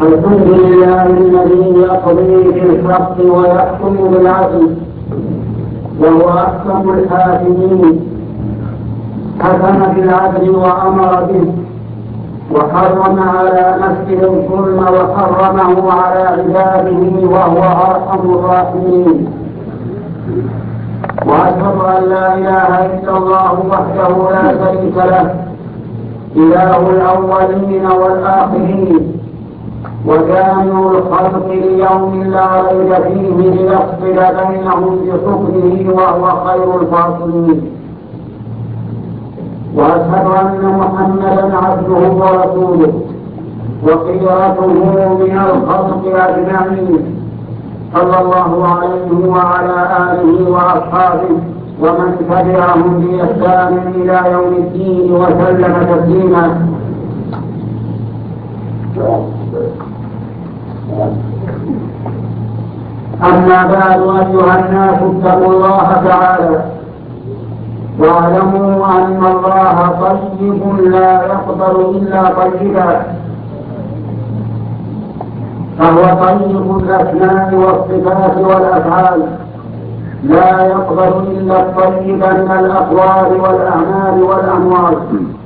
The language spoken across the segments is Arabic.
الحمد لله الذي يقضي بالحق ويحكم بالعدل وهو أحكم الحاكمين. حكم بالعدل وأمر به وحرم على نفسه الظلم وحرمه على عباده وهو أرحم الراحمين. وأشهد أن لا إله إلا الله وحده لا شريك له إله الأولين والآخرين وجامع الخلق ليوم لا ريب فيه ليفصل بينهم بحكمه وهو خير الفاصلين. وأشهد أن محمدا عبده ورسوله وخيرته من الخلق أجمعين صلى الله عليه وعلى آله وأصحابه ومن تبعهم بإحسان إلى يوم الدين وسلم تسليما. أما بعد، أيها الناس اتقوا الله تعالى واعلموا أن الله طيب لا يقبل إلا طيبا، فهو طيب الأسماء والصفات والأفعال، لا يقبل إلا الطيب من الأقوال والأعمال والأموال.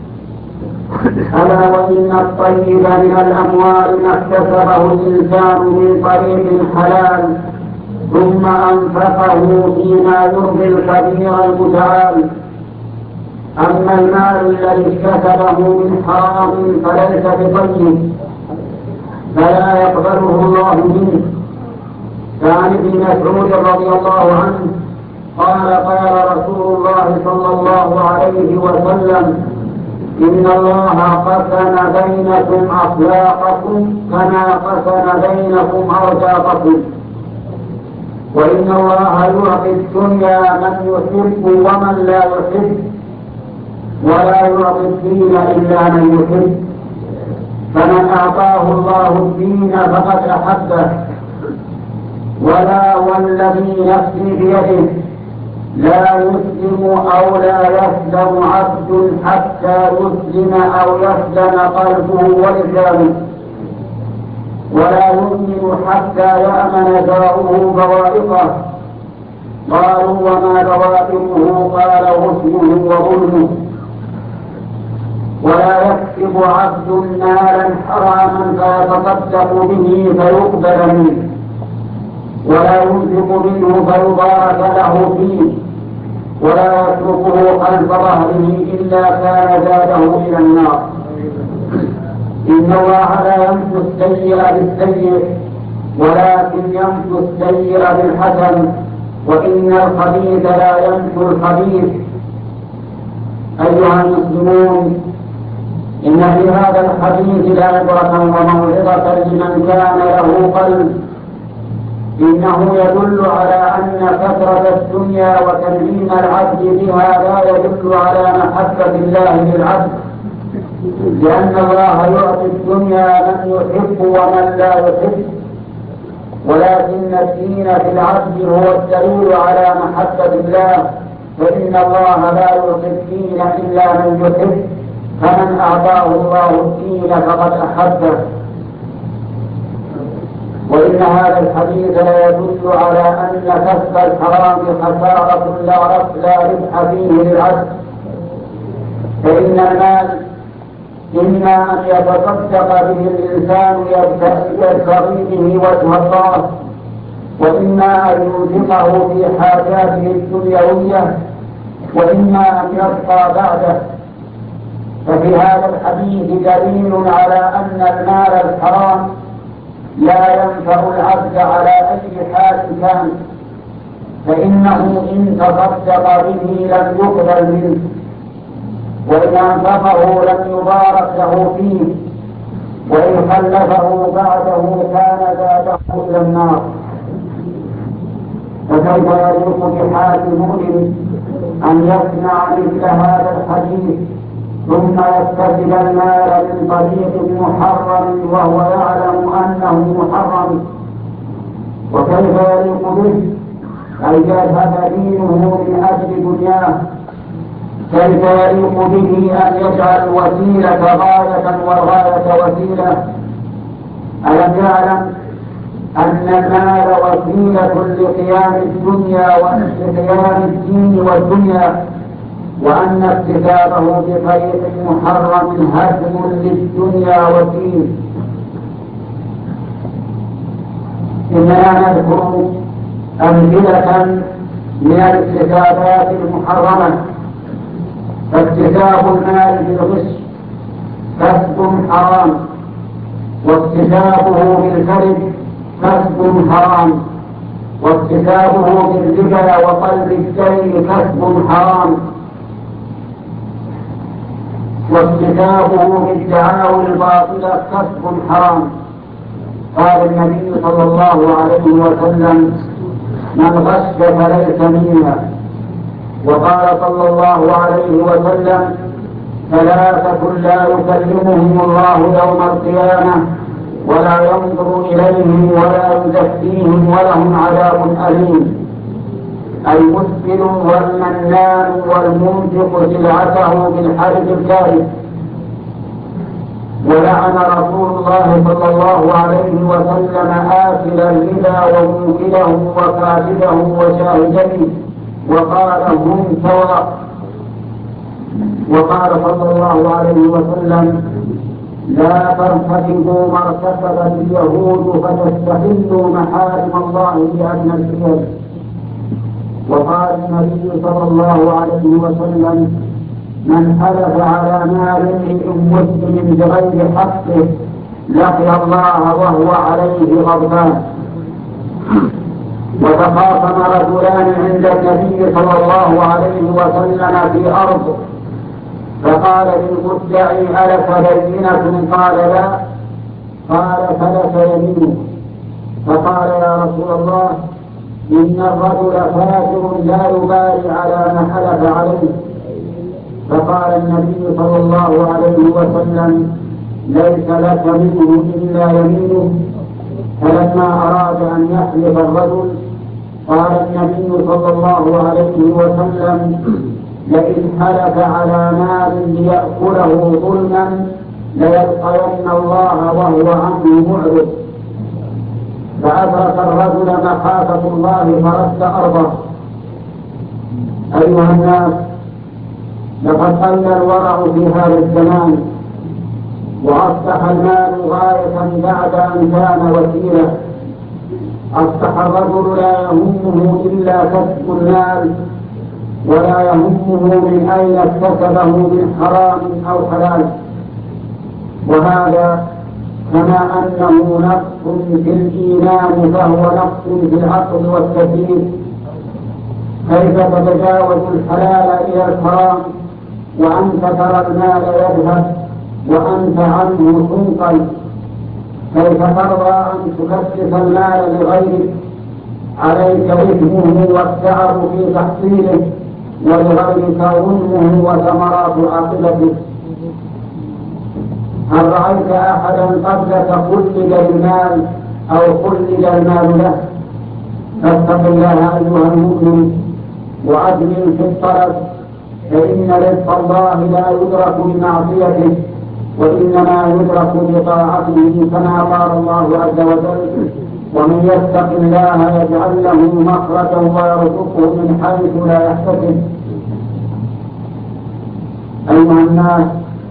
ألا وإن الطيب من الأموال ما اكتسبه الإنسان من طريق حلال ثم أنفقه فيما يرضي الكبير المتعال. أما المال الذي اكتسبه من حرام فليس بطيب فلا يقبله الله منه. كان ابن مسعود رضي الله عنه قال قال رسول الله صلى الله عليه وسلم: إن الله قسم بينكم أخلاقكم كما قسم بينكم أرزاقكم، وإن الله يعطي الدنيا من يحب ومن لا يحب، ولا يعطي الدين إلا من يحب، فمن أعطاه الله الدين فقد أحبه. ولا والذي نفسي بيده لا يسلم أو لا يسلم عبد حتى يسلم أو يسلم قلبه ولسانه، ولا يؤمن حتى يأمن جاره بوائقه. قالوا: وما بوائقه؟ قال: غسله وظلمه. ولا يكسب عبد مالا حراما فيتصدق به فيقبل منه، ولا ينفق منه فيبارك له فيه، ولا يتركه خلف ظهره إلا كان زاده إلى النار. إن الله لا يمحو السيء بالسيء ولكن يمحو السيء بالحسن، وإن الخبيث لا يمحو الخبيث. أيها المسلمون، إن في هذا الحديث لعبرة وموعظة لمن كان له قلب. إنه يدل على أن كثرة الدنيا وتنعيم العبد بها لا يدل على محبة الله للعبد، لأن الله يعطي الدنيا من يحب ومن لا يحب، ولكن الدين في العبد هو الدليل على محبة الله، فإن الله لا يعطي الدين إلا من يحب، فمن أعطاه الله الدين فقد أحبه. وإن هذا الحديث لا يدل على أن كسب الحرام خسارة لا ربح فيه للعبد، فإن المال إما أن يتصدق به الإنسان يبتغي به وجه الله، وإما أن ينفقه في حاجاته الدنيوية، وإما أن يبقى بعده. ففي هذا الحديث دليل على أن المال الحرام لا ينفع العبد على أي حال كان، فإنه إن تصدق به لم يقبل منه، وإن أنفقه لم يبارك له فيه، وإن خلفه بعده كان زاده إلى النار. فكيف يليق بحال المؤمن أن يسمع مثل هذا الحديث ثم يكتسب المال من طريق محرم وهو يعلم أنه محرم؟ وكيف يليق به أن يذهب دينه من أجل دنياه؟ كيف يليق به أن يجعل الوسيلة غاية والغاية وسيلة؟ ألم يعلم أن المال وسيلة لقيام الدنيا ولقيام الدين والدنيا، وأن اكتسابه بطريق محرم هدم للدنيا والدين؟ إننا نذكر أمثلة من الاكتسابات المحرمة. فاكتساب المال بالغش كسب حرام، واكتسابه بالكذب كسب حرام، واكتسابه بالربا وقلب الدين كسب حرام، واكتسابه بالدعاوى الباطلة كسب حرام. قال النبي صلى الله عليه وسلم: من غش فليس منا. وقال صلى الله عليه وسلم: ثلاثة لا يكلمهم الله يوم القيامة ولا ينظر إليهم ولا يزكيهم ولهم عذاب أليم: المسبل والمنان والمنفق سلعته بالحرب الكاذب. ولعن رسول الله صلى الله عليه وسلم آكل الربا وموكله وكاتبه وشاهديه وقال: هم سواء. وقال صلى الله عليه وسلم: لا ترتكبوا ما ارتكبت اليهود فتستحلوا محارم الله بأدنى الحيل. وقال النبي صلى الله عليه وسلم: من حلف على مال امرئ مسلم بغير حقه لقي الله وهو عليه غضبان. وتخاصم رجلان عند النبي صلى الله عليه وسلم في أرض، فقال للمدعي: ألك بينة؟ قال: لا. قال: فلك يمينه. فقال: يا رسول الله، إن الرجل فاجر لا يبالي على ما حلف عليه. فقال النبي صلى الله عليه وسلم: ليس لك منه إلا يمينه. فلما أراد أن يحلف الرجل قال النبي صلى الله عليه وسلم: لئن حلف على مال ليأكله ظلما ليلقين الله وهو عنه معرض. فأدرك الرجل مخافة الله فرد أرضه. أيها الناس، لقد قل الورع في هذا الزمان، وأصبح المال غاية بعد أن كان وسيلة. أصبح الرجل لا يهمه إلا كسب المال، ولا يهمه من أين اكتسبه من حرام أو حلال. وهذا كما أنه نقص في الإيمان فهو نقص في العقل والتكليف. كيف تتجاوز الحلال إلى الحرام وأنت ترى المال يذهب وأنت عنه تنقل؟ كيف ترضى أن تكسب المال لغيرك عليك إثمه والتعب في تحصيله ولغيرك ظلمه وثمرات عاقبته؟ هل رأيت أحدا قبلك خلد المال أو خلد المال له؟ فاتق الله أيها المؤمن وأجمل في الطلب، فإن رزق الله لا يدرك بمعصيته وإنما يدرك بطاعته، كما قال الله عز وجل: ومن يتق الله يجعل له مخرجا ويرزقه من حيث لا يحتسب. أيها الناس،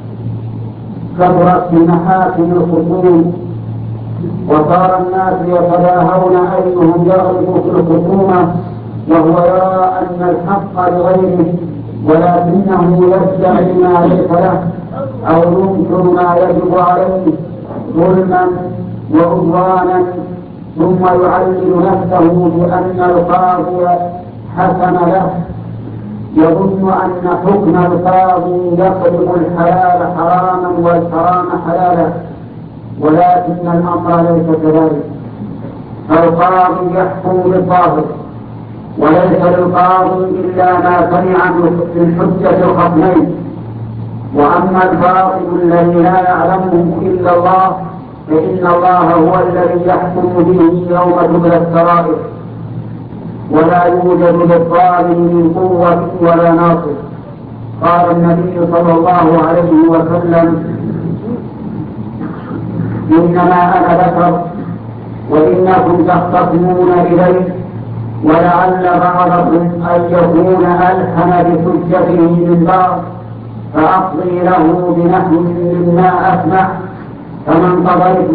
كثرت في محاكم الخصوم، وصار الناس يتباهون أيهم يغلب في الخصومة، وهو يرى أن الحق لغيره ولكنه يدعي ما ليس له أو ينكر ما يجب عليه ظلما وعدوانا، ثم يعلل نفسه بأن القاضي حكم له. يظن أن حكم القاضي يقلب الحلال حراما والحرام حلالا، ولكن الأمر ليس كذلك. القاضي يحكم بالظاهر، وليس للقاضي إلا ما سمع من حجة الخصمين. وأما الباطل الذي لا يعلمه إلا الله فإن الله هو الذي يحكم به يوم تبلى السرائر، ولا يوجد للظالم من قوة ولا ناصر. قال النبي صلى الله عليه وسلم: إنما أنا بشر وإنكم تختصمون إلي، ولعل بعضكم أن يكون ألحن بحجته من بعض، فأقضي له بنحو مما أسمع. فمن قضيت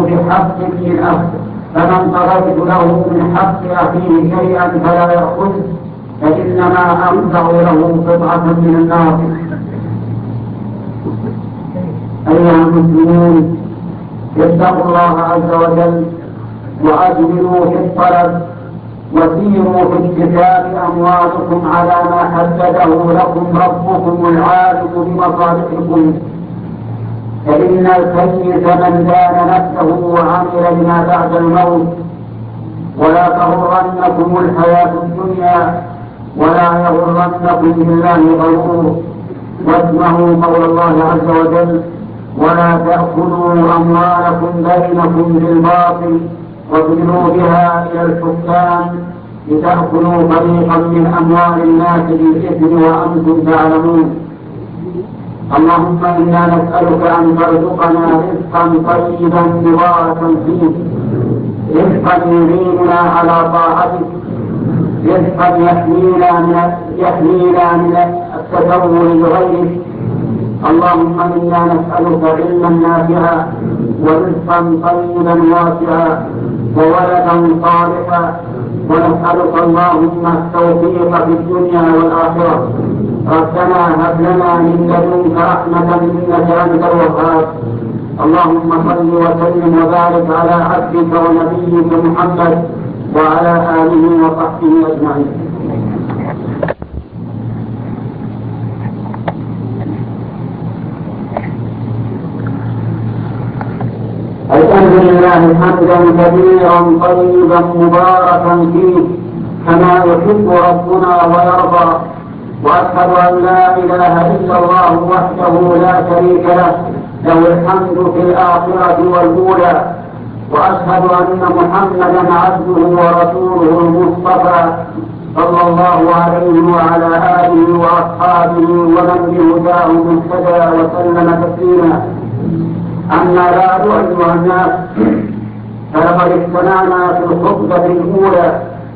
له من حق أخيه شيئا فلا يأخذ، فإنما أقطع له قطعة من النار. أيها المسلمون، اتقوا الله عز وجل وأجملوا في الطلب، وسيروا في اكتساب أموالكم على ما حدده لكم ربكم العالم بمصالحكم، فإن الكيس من دان نفسه وعمل لما بعد الموت. ولا تغرنكم الحياة الدنيا ولا يغرنكم بالله غرور. واسمعوا قول الله عز وجل: ولا تأكلوا أموالكم بينكم بالباطل وتدلوا بها إلى الحكام لتأكلوا فريقا من أموال الناس بالإثم وأنتم تعلمون. اللهم إنا نسألك أن ترزقنا رزقا طيبا مباركا فيه، رزقا يعيننا على طاعتك، رزقا يحمينا من التدور لغيرك. اللهم إنا نسألك علما نافعا ورزقا طيبا واسعا وولدا صالحا، ونسألك اللهم التوفيق في الدنيا والآخرة. ربنا هب لنا من لدنك رحمة إنك أنت الوهاب. اللهم صل وسلم وبارك على عبدك ونبيك محمد وعلى آله وصحبه أجمعين. الحمد لله حمدا كثيرا طيبا مباركا فيه كما يحب ربنا ويرضى. وأشهد أن لا إله إلا الله وحده لا شريك له الحمد في الآخرة والأولى. وأشهد أن محمدا عبده ورسوله المصطفى صلى الله عليه وعلى آله وأصحابه ومن بهداه مهتدى وسلم تسليما. أما بعد أيها الناس، فلقد استمعنا في الخطبة الأولى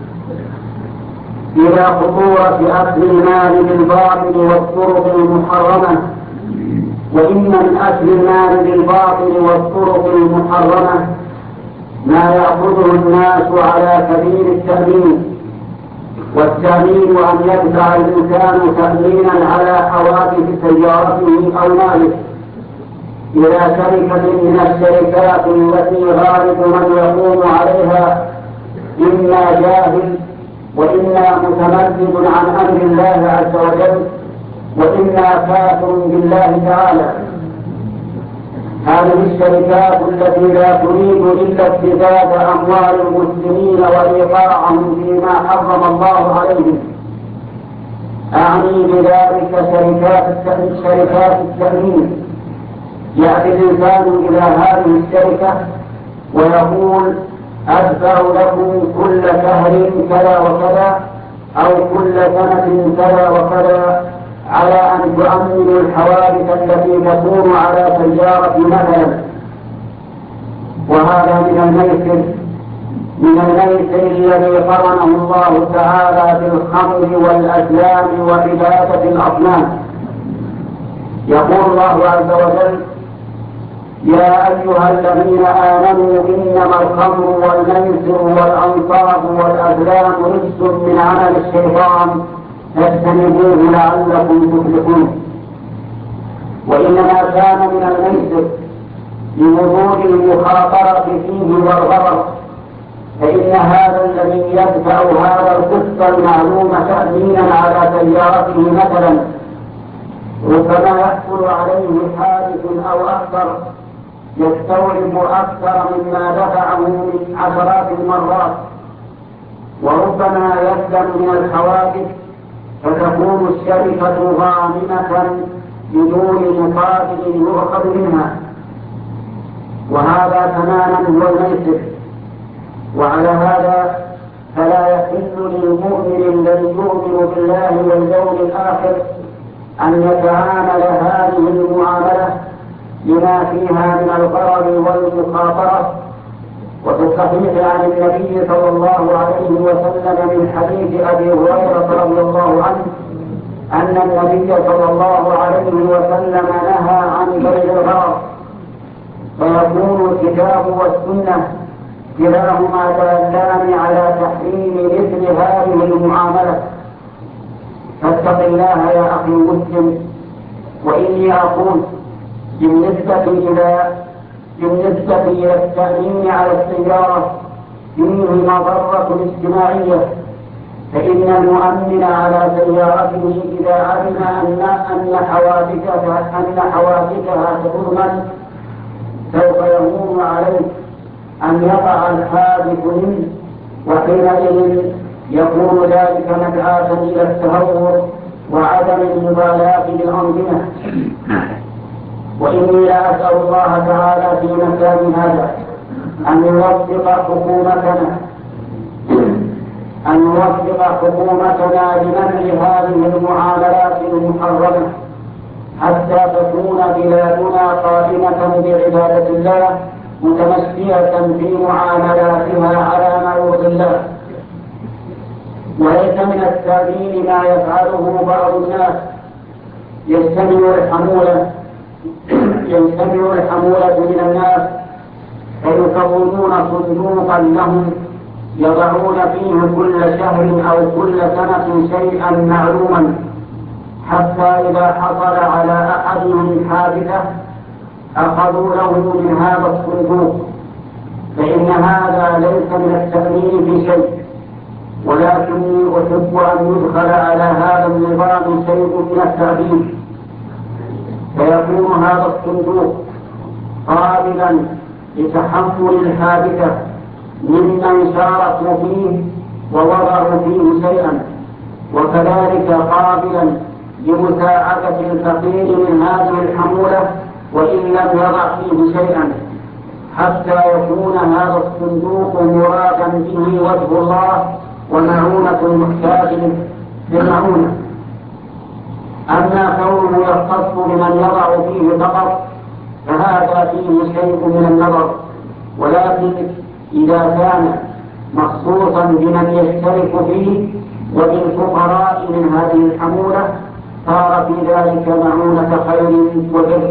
إلى خطورة أكل المال بالباطل والطرق المحرمة. وإن من أكل المال بالباطل والطرق المحرمة ما يأخذه الناس على سبيل التأمين، والتأمين أن يدفع الإنسان تأمينا على حوادث سيارته أو ماله إلى شركة من الشركات التي غالب من يقوم عليها إما جاهل وإما متمرد عن أمر الله عز وجل وإما كافر بالله تعالى. هذه الشركات التي لا تريد إلا ابتزاز أموال المسلمين وإيقاعهم فيما حرم الله عليهم. أعني بذلك شركات التأمين. يأتي الإنسان إلى هذه الشركة ويقول: أدفع لكم كل شهر كذا وكذا أو كل سنة كذا وكذا على أن تؤمنوا الحوادث التي تكون على سيارة مثلا. وهذا من الميسر الذي قرنه الله تعالى بالخمر والأزلام وعبادة الأصنام. يقول الله عز وجل: يا أيها الذين آمنوا إنما الخمر والميسر والأنصاب والأزلام رجس من عمل الشيطان فاجتنبوه لعلكم تفلحون. وإنما كان من الميسر لوجود المخاطرة فيه والغرر، فإن هذا الذي يدفع هذا القسط المعلوم تأمينا على سيارته مثلا ربما يحصل عليه حادث أو أكثر يستوعب أكثر مما دفعه من عشرات المرات، وربما يسلم من الحوادث فتكون الشركة غانمة بدون مقابل يؤخذ منها. وهذا تماما هو الميسر. وعلى هذا فلا يحل للمؤمن الذي يؤمن بالله واليوم الآخر أن يتعامل هذه المعاملة لما فيها من الغرر والمخاطرة. وفي الصحيح عن النبي صلى الله عليه وسلم من حديث أبي هريرة رضي الله عنه أن النبي صلى الله عليه وسلم نهى عن بيع الغرر، فيكون الكتاب والسنة كلاهما دالان على تحريم مثل هذه المعاملة. فاتق الله يا أخي المسلم. وإني أقول بالنسبة إلى التأمين على السيارة فيه مضرة اجتماعية، فإن المؤمن على سيارته إذا علم أن حوادثها تضمن سوف يهون عليه أن يقع الحادث منه، وحينئذ يكون ذلك مدعاة إلى التهور وعدم المبالاة بالأنظمة. وإني لا أسأل الله تعالى في مكان هذا أن يوفق حكومتنا لمنع هذه المعاملات المحرمة حتى تكون بلادنا قائمة بعبادة الله متمشية في معاملاتها على ما يرضي الله. وليس من التأمين ما يفعله بعض الناس، يجتمع الحمولة من الناس فيكونون صندوقا لهم يضعون فيه كل شهر أو كل سنة شيئا معلوما، حتى إذا حصل على أحدهم حادثة أخذوا له من هذا الصندوق. فإن هذا ليس من التأمين في شيء، ولكني أحب أن يدخل على هذا النظام شيء من التعديل، فيكون هذا الصندوق قابلا لتحمل الحادثة ممن شاركوا فيه ووضعوا فيه شيئا، وكذلك قابلا لمساعدة الفقير من هذه الحمولة وإن لم يضع فيه شيئا، حتى يكون هذا الصندوق مرادا به وجه الله ومعونة المحتاج بالمعونة. أما كونه يختص بمن يضع فيه فقط فهذا فيه شيء من النظر، ولكن إذا كان مخصوصا بمن يشترك فيه وبالفقراء من هذه الحمولة صار في ذلك معونة خير وبر.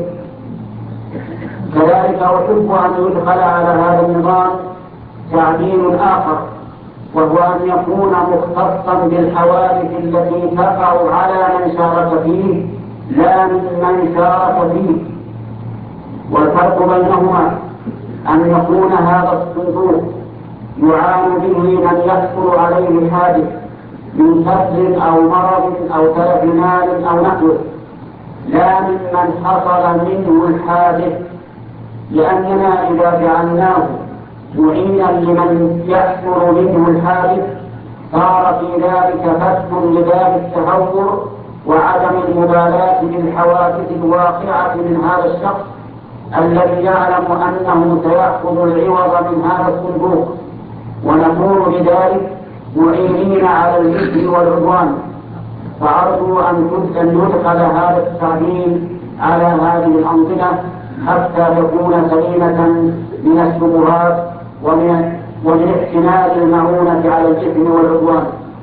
كذلك أحب أن يدخل على هذا النظام تعديل آخر، وهو أن يكون مختصا بالحوادث التي تقع على من شارك فيه لا ممن شارك فيه. والفرق بينهما أن يكون هذا الصندوق يعان به من يحصل عليه الحادث من كسر أو مرض أو تلف مال أو نحوه، لا ممن حصل منه الحادث، لأننا إذا جعلناه معينا لمن يحصل منه الحادث صار في ذلك فتح لباب التهور وعدم المبالاة بالحوادث الواقعة من هذا الشخص الذي يعلم أنه سيأخذ العوض من هذا الصندوق، ونكون بذلك معينين على الإثم والعدوان. فأرجو أن يدخل هذا التعديل على هذه الأنظمة حتى تكون سليمة من الشبهات ومن احتمال المعونة على الإثم والعدوان.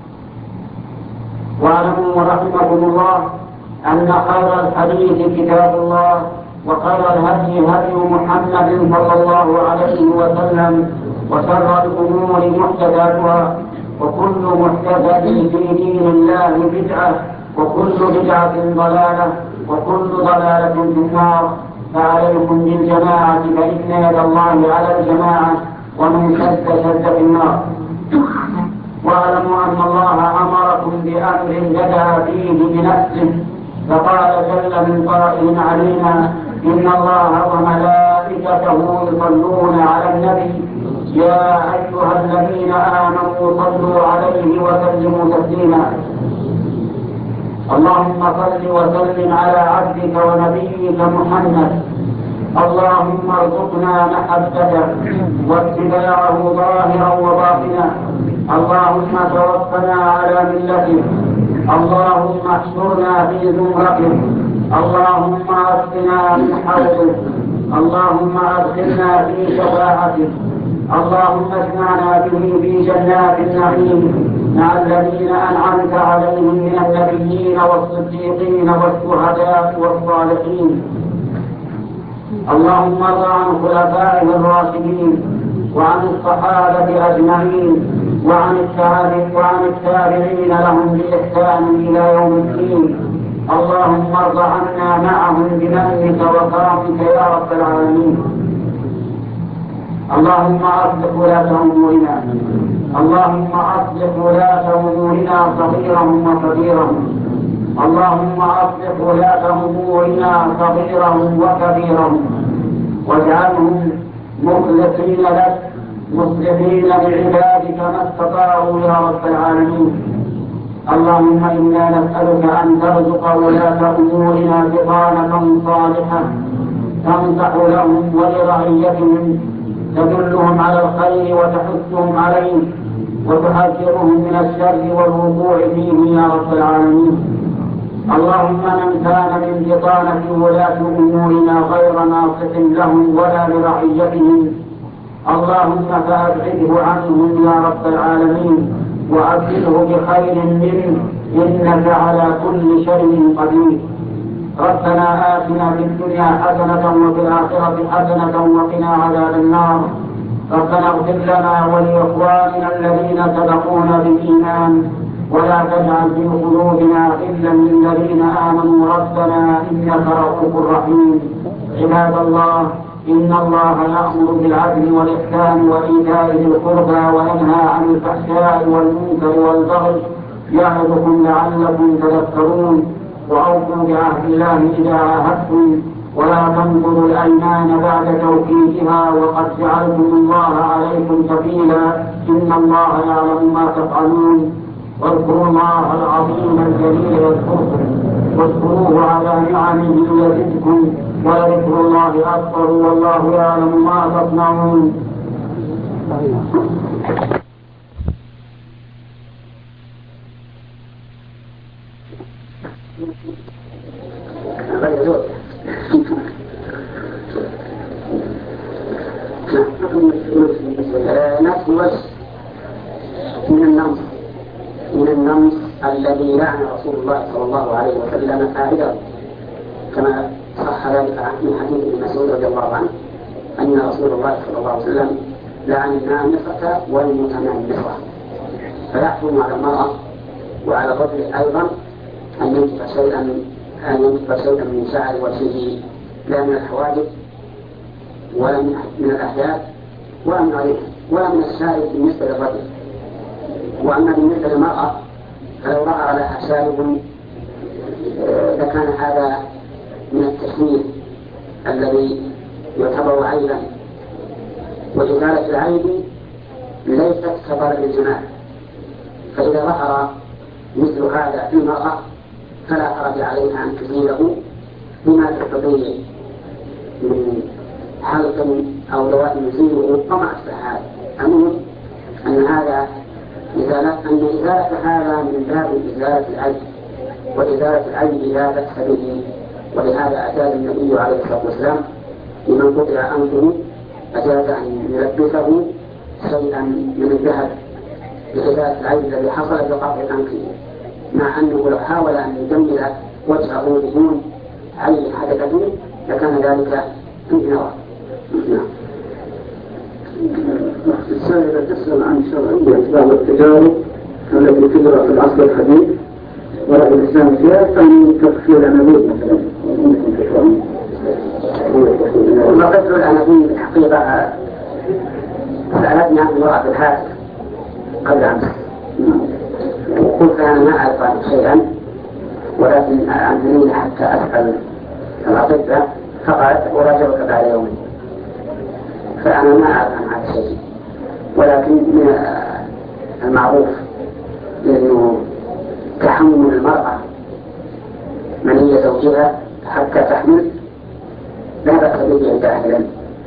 واعلموا رحمكم الله أن خير الحديث كتاب الله، وخير الهدي هدي محمد صلى الله عليه وسلم، وشر الأمور محدثاتها، وكل محدثة في دين الله بدعة، وكل بدعة ضلالة، وكل ضلالة في النار. فعليكم بالجماعة فإن يد الله على الجماعة، ومن شد في النار. واعلموا أن الله أمركم بأمر بدأ فيه بنفسه، فقال جل من قائل علينا: إن الله وملائكته يصلون على النبي يا أيها الذين آمنوا صلوا عليه وسلموا تسليما. اللهم صل وسلم على عبدك ونبيك محمد. اللهم ارزقنا محبته واتباعه ظاهرا وباطنا. اللهم توفنا على ملته. اللهم احشرنا في زمرته. اللهم اسقنا من حوضه. اللهم أدخلنا في شفاعته، اللهم اجمعنا به في جنات النعيم مع الذين أنعمت عليهم من النبيين والصديقين والشهداء والصالحين. اللهم ارض عن خلفائه الراشدين وعن الصحابة أجمعين وعن التابعين لهم بإحسان إلى يوم الدين. اللهم ارض عنا معهم بمنك وكرمك يا رب العالمين. اللهم أصلح ولاة أمورنا، اللهم أصلح ولاة أمورنا صغيرهم وكبيرهم، اللهم أصلح ولاة أمورنا صغيرهم وكبيرهم، واجعلهم مخلصين لك مصلحين لعبادك ما استطاعوا يا رب العالمين. اللهم إنا نسألك أن ترزق ولاة أمورنا بطانة صالحة تنصح لهم ولرعيتهم، تدلهم على الخير وتحثهم عليه وتحذرهم من الشر والوقوع فيه يا رب العالمين. اللهم من كان من بطانة ولاة أمورنا غير ناصح لهم ولا لرعيتهم، اللهم فأبعده عنهم يا رب العالمين وأبدله بخير منه، إنك على كل شيء قدير. ربنا آتنا في الدنيا حسنة وفي الآخرة حسنة وقنا عذاب النار. ربنا اغفر لنا ولإخواننا الذين سبقونا بالإيمان ولا تجعل في قلوبنا غلا للذين آمنوا ربنا إنك رؤوف رحيم. عباد الله، إن الله يأمر بالعدل والإحسان وإيتاء ذي القربى وينهى عن الفحشاء والمنكر والبغي يعظكم لعلكم تذكرون. وأوفوا بعهد الله إذا عاهدتم ولا تنقضوا الأيمان بعد توكيدها وقد جعلتم الله عليكم كفيلا، إن الله يعلم ما تفعلون. واذكروا الله العظيم الجليل يذكركم واذكروه على نعمه يزدكم ولذكر الله أكبر والله يعلم ما تصنعون. نخلص من النمص الذي لعن رسول الله صلى الله عليه وسلم فاعله، كما صح ذلك من حديث ابن مسعود رضي الله عنه أن رسول الله صلى الله عليه وسلم لعن النامصة والمتنمصة. فيحكم على المرأة وعلى الرجل أيضا أن ينتف شيئا من شعر وجهه، لا من الحواجب ولا من الأحداث ولا من غيرها ولا من الشارب بالنسبة للرجل. وأما بالنسبة للمرأة فلو ظهر لها شارب لكان هذا من التشمير الذي يعتبر عيبا، وإزالة العيب ليست كضرب الجمال، فإذا ظهر مثل هذا في المرأة فلا حرج عليها أن تزيله بما تستطيع من حلق أو دواء يزيله وما أشبه هذا. المهم أن إزالة هذا من باب إزالة العيب، وإزالة العيب لا بأس به. ولهذا أجاز النبي عليه الصلاة والسلام لمن قطع أنفه أجاز أن يلبسه شيئا من الذهب لإزالة العيب الذي حصل بقطع أنفه، مع أنه لو حاول أن يجمل وجهه بدون عيب حدث فيه لكان ذلك انهيارا. السائلة تسأل عن شرعية بعض التجارب التي تجرى في العصر الحديث ورأي الإسلام فيها، كان تكفير الأنابيب مثلا. وقتل الأنابيب الحقيقة سألتني عن امرأة الحاسب قبل أمس، وقلت أنا ما أعرف عنه شيئا ولكن أعلمني حتى أسأل الأطباء، فقالت أراجعك بعد يومين. فأنا ما أعرف عن هذا الشيء، ولكن من المعروف أنه تحمل المرأة منية زوجها حتى تحمل لا بأس به عند أهل العلم.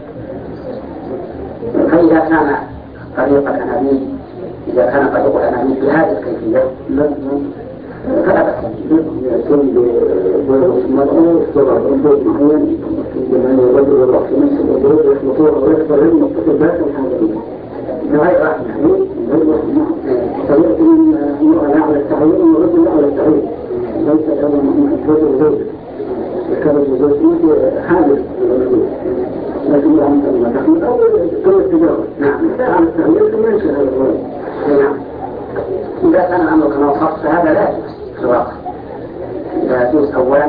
فإذا كان طريق الأنابيب بهذه الكيفية فلا بأس يكون بوضع المرأة يختار أنبوب معين عندما يرد الرأس نفس الأنبوب يخلطوها ويختار المتصبات الحاجة بغير رحمة فيأتي المرأة على التعيين والرجل على التعيين ليس هذا الرجل زوج كان الزوج حادث لكن عن المدخل أو كل التجارة على التعيين ثم ينشأ هذا الرجل نعم. إذا كان الأمر كما وصفت فهذا لا يجوز في الواقع. لا يجوز أولا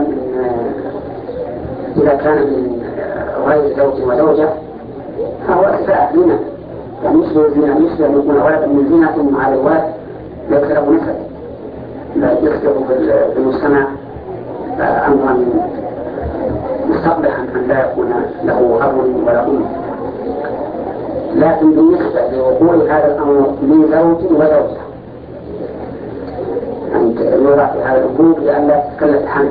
إذا كان من غير زوج وزوجة فهو إساءة زنا، يعني مثل أن يكون ولد من زنا على الولد ليس له نسب، لا يخطئ في المجتمع أمرا مستقبحا أن لا يكون له أب ولا أم. لكن بالنسبة لوقوع هذا الأمر من زوج وزوجة أن يوضع في هذا الأنبوب لئلا تتكلف حمل،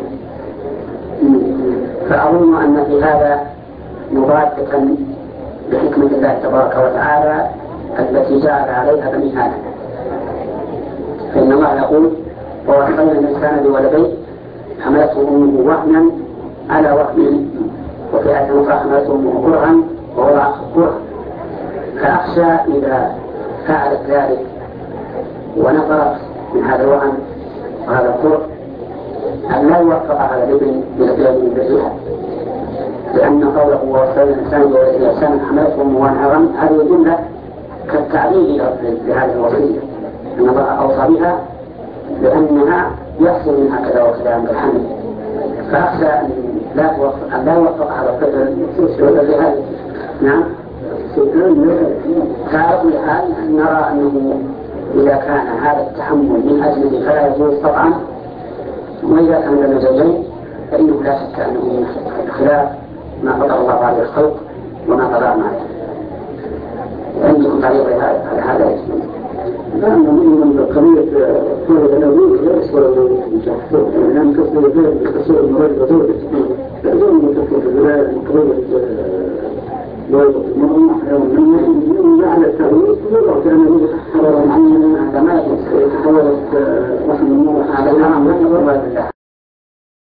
فأظن أن في هذا مضادة بحكمة الله تبارك وتعالى التي جعل عليها بني آدم. فإن الله يقول ووصينا الإنسان بولديه حملته أمه وهنا على وهن، وفي آية أخرى حملته أمه كرها ووضعته كرها. فأخشى إذا فعلت ذلك ونفرت من هذا الوهن وهذا الكره أن لا يوفق على الابن بالابن بالريحة، لأن قوله ووصينا الإنسان حملته أمه وهنا هذه جملة كالتعليل لهذه الوصية أن الله أوصى بها لأنها يحصل منها كذا وكذا عند الحمل، فأخشى أن لا يوفق على الطفل لهذا. نعم. فعلى كل حال نرى أنه إذا كان هذا التحمل من أجله فلا يجوز طبعا، وإذا كان بين زوجين فإنه لا شك أنه من خلاف ما قدر الله عليه الخلق وما قدر معه. عندكم تعليق على هذا؟ نعم، من قضية طلب الأبوك يصل للشخص يعني كسر البلد بكسر المرض وزوجة لأزول متفق البلاد من قضية بوضع المرأة من على التغيير يضع كأنه يجب حرارة معينة عندما تحولت رحم المرأة على العام